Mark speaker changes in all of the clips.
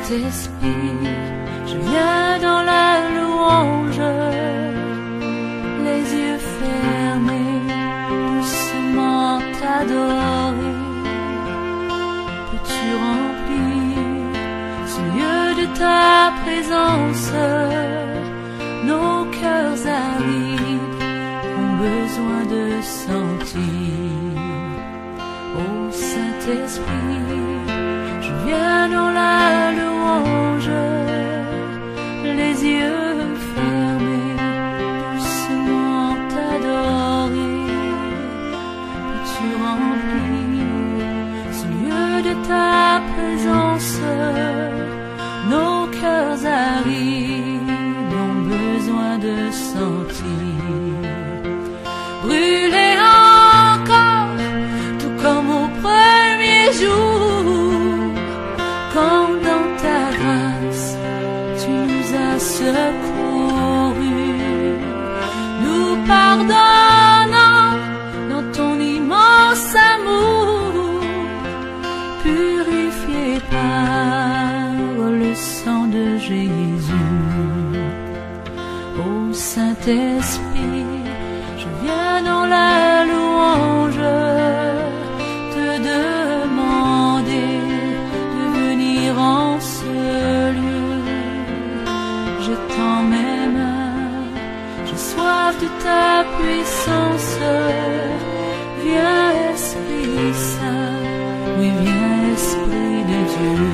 Speaker 1: Saint-Esprit, je viens dans la louange, les yeux fermés, doucement t'adorer. Peux-tu remplir ce lieu de ta présence? Nos cœurs arides ont besoin de sentir. Ô Saint-Esprit, je viens dans la louange, les yeux fermés, doucement t'adorer. Peux-tu remplir ce lieu de ta présence? Nos cœurs arides ont besoin de sentir. Brûler encore, tout comme au premier jour, quand dans ta grâce tu nous as secourus, nous pardonnant dans ton immense amour, purifié par le sang de Jésus. Ô Saint-Esprit, je viens dans la louange te demander de venir en ce lieu. Je tends mes mains, j'ai soif de ta puissance. Viens Esprit Saint, oui viens Esprit de Dieu.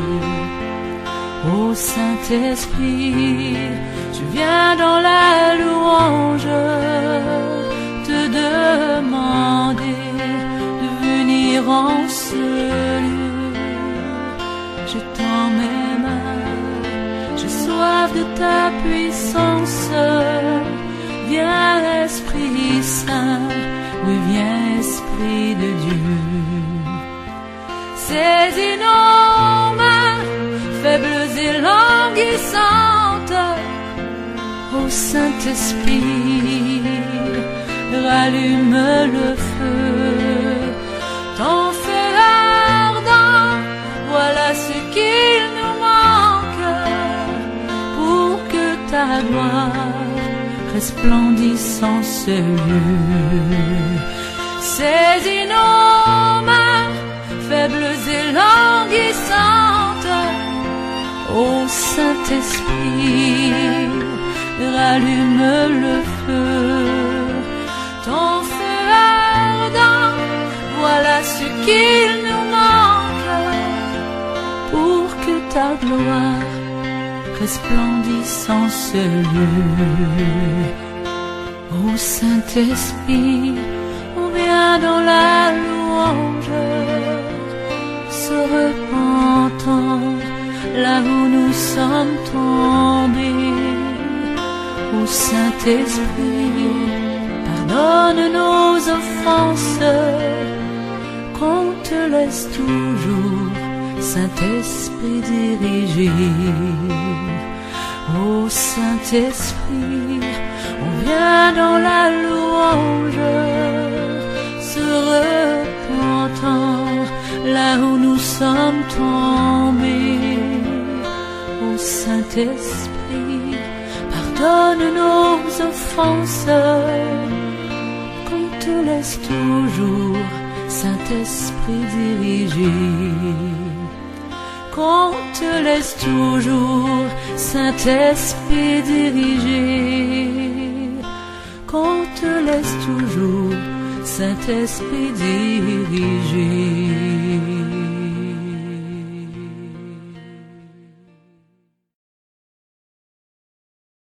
Speaker 1: Ô Saint-Esprit, je viens dans la louange te demander de venir en ce lieu. Je tends mes mains, j'ai soif de ta puissance. Viens Esprit Saint, oui viens Esprit de Dieu. Saisis nos mains, faibles et languissantes. Ô Saint-Esprit, rallume le feu, ton feu ardent, voilà ce qu'il nous manque, pour que ta gloire resplendisse en ce lieu. Saisis nos mains, faibles et languissantes. Ô Saint-Esprit, rallume le feu, ton feu ardent, voilà ce qu'il nous manque, pour que ta gloire resplendisse en ce lieu. Ô Saint-Esprit, on vient dans la louange, se repentant là où nous sommes tombés. Ô Saint-Esprit, pardonne nos offenses, qu'on te laisse toujours, Saint-Esprit, diriger. Ô Saint-Esprit, on vient dans la louange, se repentant là où nous sommes tombés. Ô Saint-Esprit, pardonne nos offenses, qu'on te laisse toujours, Saint-Esprit, diriger. Qu'on te laisse toujours, Saint-Esprit, diriger. Qu'on te laisse toujours, Saint-Esprit, diriger.